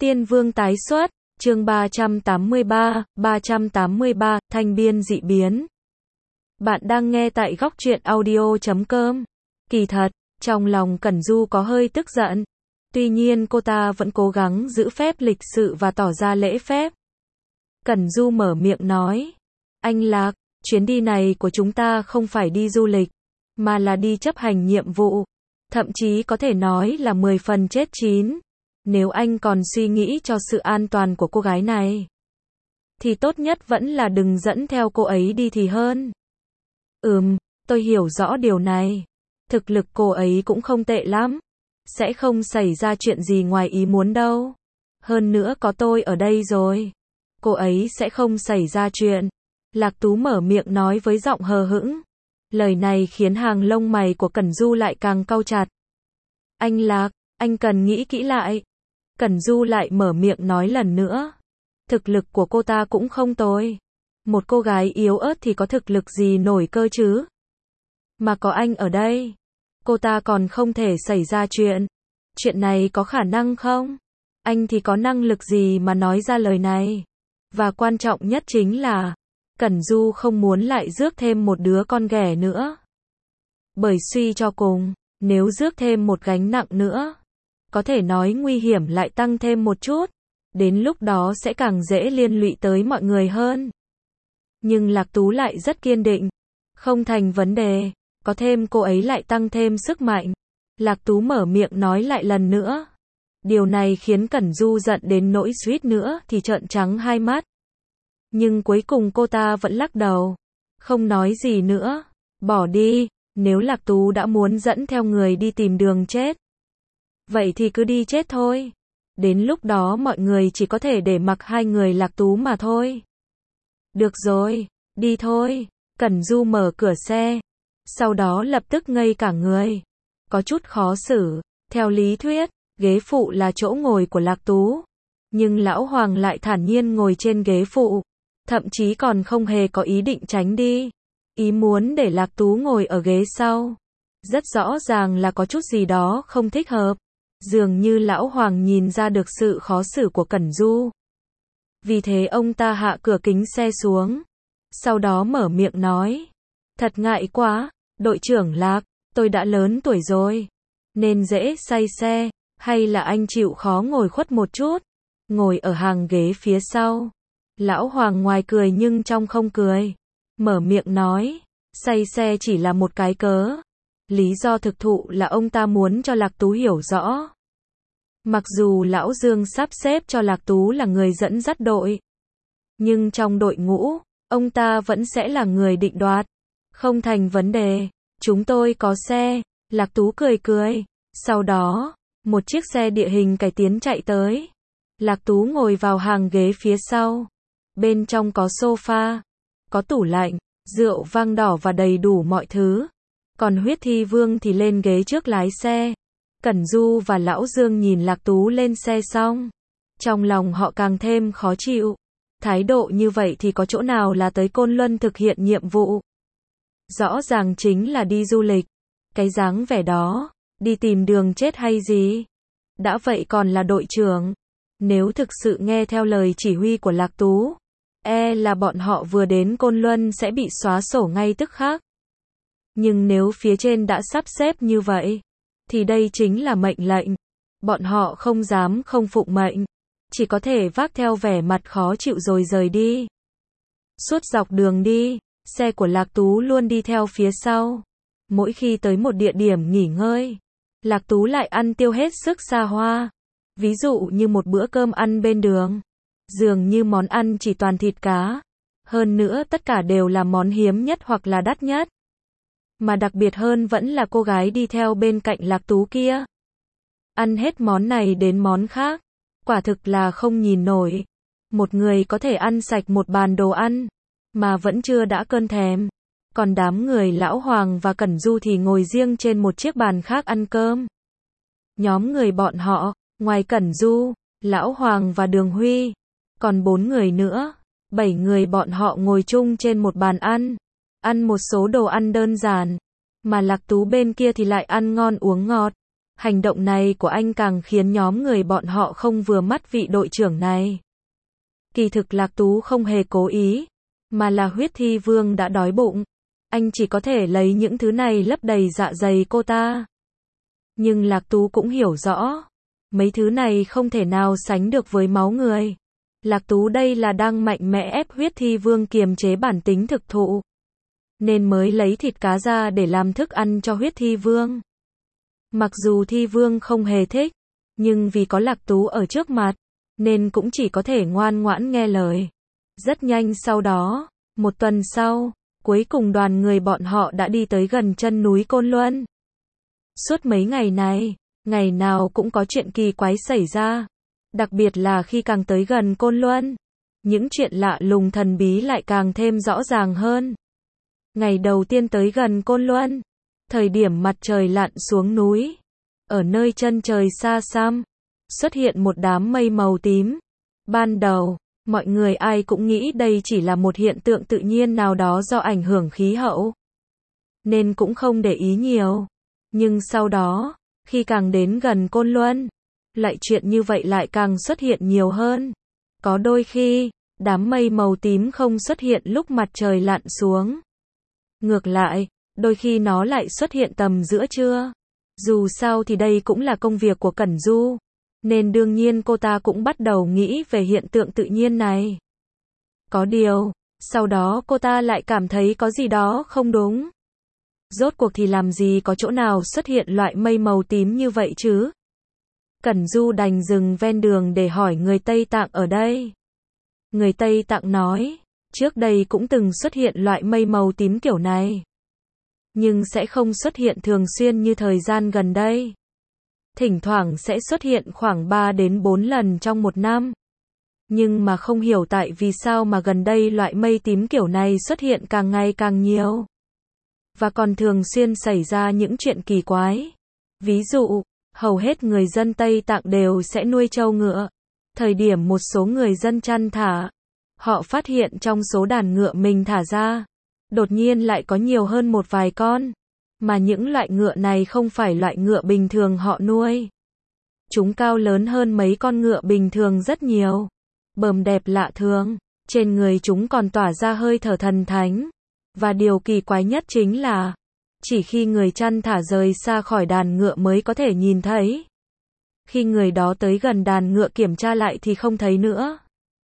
Tiên Vương tái xuất, chương 383, thanh biên dị biến. Bạn đang nghe tại góc truyện audio.com. Kỳ thật, trong lòng Cẩn Du có hơi tức giận. Tuy nhiên cô ta vẫn cố gắng giữ phép lịch sự và tỏ ra lễ phép. Cẩn Du mở miệng nói. Anh Lạc, chuyến đi này của chúng ta không phải đi du lịch, mà là đi chấp hành nhiệm vụ. Thậm chí có thể nói là 10 phần chết 9. Nếu anh còn suy nghĩ cho sự an toàn của cô gái này, thì tốt nhất vẫn là đừng dẫn theo cô ấy đi thì hơn. Tôi hiểu rõ điều này. Thực lực cô ấy cũng không tệ lắm. Sẽ không xảy ra chuyện gì ngoài ý muốn đâu. Hơn nữa có tôi ở đây rồi. Cô ấy sẽ không xảy ra chuyện. Lạc Tú mở miệng nói với giọng hờ hững. Lời này khiến hàng lông mày của Cẩn Du lại càng cau chặt. Anh Lạc, anh cần nghĩ kỹ lại. Cẩn Du lại mở miệng nói lần nữa. Thực lực của cô ta cũng không tồi. Một cô gái yếu ớt thì có thực lực gì nổi cơ chứ? Mà có anh ở đây, cô ta còn không thể xảy ra chuyện. Chuyện này có khả năng không? Anh thì có năng lực gì mà nói ra lời này? Và quan trọng nhất chính là, Cẩn Du không muốn lại rước thêm một đứa con ghẻ nữa. Bởi suy cho cùng, nếu rước thêm một gánh nặng nữa, có thể nói nguy hiểm lại tăng thêm một chút. Đến lúc đó sẽ càng dễ liên lụy tới mọi người hơn. Nhưng Lạc Tú lại rất kiên định. Không thành vấn đề, có thêm cô ấy lại tăng thêm sức mạnh. Lạc Tú mở miệng nói lại lần nữa. Điều này khiến Cẩn Du giận đến nỗi suýt nữa thì trợn trắng hai mắt. Nhưng cuối cùng cô ta vẫn lắc đầu. Không nói gì nữa. Bỏ đi, nếu Lạc Tú đã muốn dẫn theo người đi tìm đường chết, vậy thì cứ đi chết thôi. Đến lúc đó mọi người chỉ có thể để mặc hai người Lạc Tú mà thôi. Được rồi, đi thôi. Cẩn Du mở cửa xe. Sau đó lập tức ngây cả người. Có chút khó xử. Theo lý thuyết, ghế phụ là chỗ ngồi của Lạc Tú. Nhưng Lão Hoàng lại thản nhiên ngồi trên ghế phụ. Thậm chí còn không hề có ý định tránh đi. Ý muốn để Lạc Tú ngồi ở ghế sau. Rất rõ ràng là có chút gì đó không thích hợp. Dường như Lão Hoàng nhìn ra được sự khó xử của Cẩn Du. Vì thế ông ta hạ cửa kính xe xuống. Sau đó mở miệng nói. Thật ngại quá, đội trưởng Lạc, tôi đã lớn tuổi rồi. Nên dễ say xe, hay là anh chịu khó ngồi khuất một chút. Ngồi ở hàng ghế phía sau. Lão Hoàng ngoài cười nhưng trong không cười. Mở miệng nói. Say xe chỉ là một cái cớ. Lý do thực thụ là ông ta muốn cho Lạc Tú hiểu rõ. Mặc dù Lão Dương sắp xếp cho Lạc Tú là người dẫn dắt đội, nhưng trong đội ngũ, ông ta vẫn sẽ là người định đoạt. Không thành vấn đề, chúng tôi có xe. Lạc Tú cười cười. Sau đó, một chiếc xe địa hình cải tiến chạy tới. Lạc Tú ngồi vào hàng ghế phía sau. Bên trong có sofa, có tủ lạnh, rượu vang đỏ và đầy đủ mọi thứ. Còn Huyết Thi Vương thì lên ghế trước lái xe. Cẩn Du và Lão Dương nhìn Lạc Tú lên xe xong, trong lòng họ càng thêm khó chịu. Thái độ như vậy thì có chỗ nào là tới Côn Luân thực hiện nhiệm vụ. Rõ ràng chính là đi du lịch. Cái dáng vẻ đó, đi tìm đường chết hay gì? Đã vậy còn là đội trưởng. Nếu thực sự nghe theo lời chỉ huy của Lạc Tú, là bọn họ vừa đến Côn Luân sẽ bị xóa sổ ngay tức khắc. Nhưng nếu phía trên đã sắp xếp như vậy, thì đây chính là mệnh lệnh. Bọn họ không dám không phụng mệnh, chỉ có thể vác theo vẻ mặt khó chịu rồi rời đi. Suốt dọc đường đi, xe của Lạc Tú luôn đi theo phía sau. Mỗi khi tới một địa điểm nghỉ ngơi, Lạc Tú lại ăn tiêu hết sức xa hoa. Ví dụ như một bữa cơm ăn bên đường, dường như món ăn chỉ toàn thịt cá. Hơn nữa tất cả đều là món hiếm nhất hoặc là đắt nhất. Mà đặc biệt hơn vẫn là cô gái đi theo bên cạnh Lạc Tú kia. Ăn hết món này đến món khác. Quả thực là không nhìn nổi. Một người có thể ăn sạch một bàn đồ ăn, mà vẫn chưa đã cơn thèm. Còn đám người Lão Hoàng và Cẩn Du thì ngồi riêng trên một chiếc bàn khác ăn cơm. Nhóm người bọn họ, ngoài Cẩn Du, Lão Hoàng và Đường Huy, còn 4 người nữa, 7 người bọn họ ngồi chung trên một bàn ăn. Ăn một số đồ ăn đơn giản. Mà Lạc Tú bên kia thì lại ăn ngon uống ngọt. Hành động này của anh càng khiến nhóm người bọn họ không vừa mắt vị đội trưởng này. Kỳ thực Lạc Tú không hề cố ý, mà là Huyết Thi Vương đã đói bụng. Anh chỉ có thể lấy những thứ này lấp đầy dạ dày cô ta. Nhưng Lạc Tú cũng hiểu rõ, mấy thứ này không thể nào sánh được với máu người. Lạc Tú đây là đang mạnh mẽ ép Huyết Thi Vương kiềm chế bản tính thực thụ, nên mới lấy thịt cá ra để làm thức ăn cho Huyết Thi Vương. Mặc dù Thi Vương không hề thích, nhưng vì có Lạc Tú ở trước mặt, nên cũng chỉ có thể ngoan ngoãn nghe lời. Rất nhanh sau đó, một tuần sau, cuối cùng đoàn người bọn họ đã đi tới gần chân núi Côn Luân. Suốt mấy ngày này, ngày nào cũng có chuyện kỳ quái xảy ra. Đặc biệt là khi càng tới gần Côn Luân, những chuyện lạ lùng thần bí lại càng thêm rõ ràng hơn. Ngày đầu tiên tới gần Côn Luân, thời điểm mặt trời lặn xuống núi, ở nơi chân trời xa xăm, xuất hiện một đám mây màu tím. Ban đầu, mọi người ai cũng nghĩ đây chỉ là một hiện tượng tự nhiên nào đó do ảnh hưởng khí hậu, nên cũng không để ý nhiều. Nhưng sau đó, khi càng đến gần Côn Luân, lại chuyện như vậy lại càng xuất hiện nhiều hơn. Có đôi khi, đám mây màu tím không xuất hiện lúc mặt trời lặn xuống. Ngược lại, đôi khi nó lại xuất hiện tầm giữa trưa. Dù sao thì đây cũng là công việc của Cẩn Du, nên đương nhiên cô ta cũng bắt đầu nghĩ về hiện tượng tự nhiên này. Có điều, sau đó cô ta lại cảm thấy có gì đó không đúng. Rốt cuộc thì làm gì có chỗ nào xuất hiện loại mây màu tím như vậy chứ? Cẩn Du đành dừng ven đường để hỏi người Tây Tạng ở đây. Người Tây Tạng nói, trước đây cũng từng xuất hiện loại mây màu tím kiểu này, nhưng sẽ không xuất hiện thường xuyên như thời gian gần đây. Thỉnh thoảng sẽ xuất hiện khoảng 3 đến 4 lần trong một năm. Nhưng mà không hiểu tại vì sao mà gần đây loại mây tím kiểu này xuất hiện càng ngày càng nhiều. Và còn thường xuyên xảy ra những chuyện kỳ quái. Ví dụ, hầu hết người dân Tây Tạng đều sẽ nuôi trâu ngựa. Thời điểm một số người dân chăn thả, họ phát hiện trong số đàn ngựa mình thả ra, đột nhiên lại có nhiều hơn một vài con. Mà những loại ngựa này không phải loại ngựa bình thường họ nuôi. Chúng cao lớn hơn mấy con ngựa bình thường rất nhiều. Bờm đẹp lạ thường, trên người chúng còn tỏa ra hơi thở thần thánh. Và điều kỳ quái nhất chính là, chỉ khi người chăn thả rời xa khỏi đàn ngựa mới có thể nhìn thấy. Khi người đó tới gần đàn ngựa kiểm tra lại thì không thấy nữa.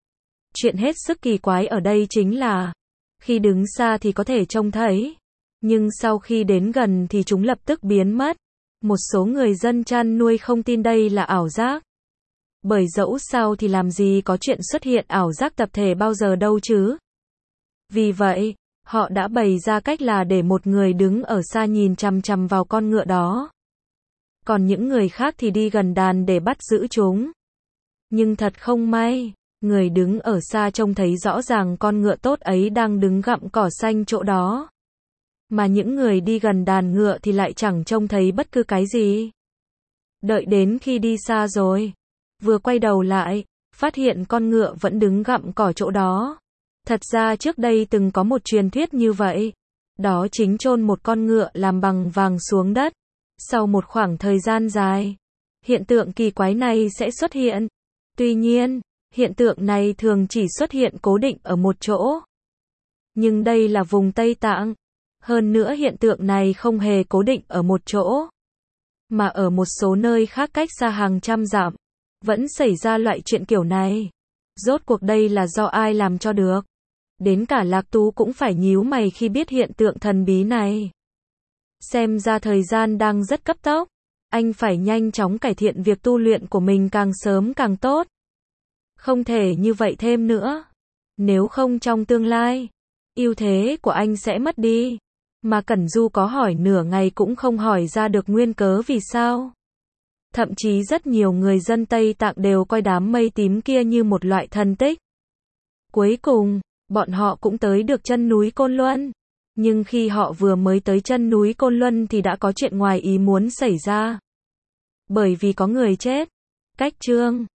Chuyện hết sức kỳ quái ở đây chính là, khi đứng xa thì có thể trông thấy, nhưng sau khi đến gần thì chúng lập tức biến mất. Một số người dân chăn nuôi không tin đây là ảo giác. Bởi dẫu sao thì làm gì có chuyện xuất hiện ảo giác tập thể bao giờ đâu chứ. Vì vậy, họ đã bày ra cách là để một người đứng ở xa nhìn chằm chằm vào con ngựa đó. Còn những người khác thì đi gần đàn để bắt giữ chúng. Nhưng thật không may, người đứng ở xa trông thấy rõ ràng con ngựa tốt ấy đang đứng gặm cỏ xanh chỗ đó. Mà những người đi gần đàn ngựa thì lại chẳng trông thấy bất cứ cái gì. Đợi đến khi đi xa rồi, vừa quay đầu lại, phát hiện con ngựa vẫn đứng gặm cỏ chỗ đó. Thật ra trước đây từng có một truyền thuyết như vậy. Đó chính chôn một con ngựa làm bằng vàng xuống đất. Sau một khoảng thời gian dài, hiện tượng kỳ quái này sẽ xuất hiện. Tuy nhiên, hiện tượng này thường chỉ xuất hiện cố định ở một chỗ. Nhưng đây là vùng Tây Tạng. Hơn nữa hiện tượng này không hề cố định ở một chỗ, mà ở một số nơi khác cách xa hàng trăm dặm, vẫn xảy ra loại chuyện kiểu này. Rốt cuộc đây là do ai làm cho được? Đến cả Lạc Tú cũng phải nhíu mày khi biết hiện tượng thần bí này. Xem ra thời gian đang rất cấp tốc. Anh phải nhanh chóng cải thiện việc tu luyện của mình càng sớm càng tốt. Không thể như vậy thêm nữa. Nếu không trong tương lai, ưu thế của anh sẽ mất đi. Mà Cẩn Du có hỏi nửa ngày cũng không hỏi ra được nguyên cớ vì sao. Thậm chí rất nhiều người dân Tây Tạng đều coi đám mây tím kia như một loại thần tích. Cuối cùng, bọn họ cũng tới được chân núi Côn Luân. Nhưng khi họ vừa mới tới chân núi Côn Luân thì đã có chuyện ngoài ý muốn xảy ra. Bởi vì có người chết. Cách chương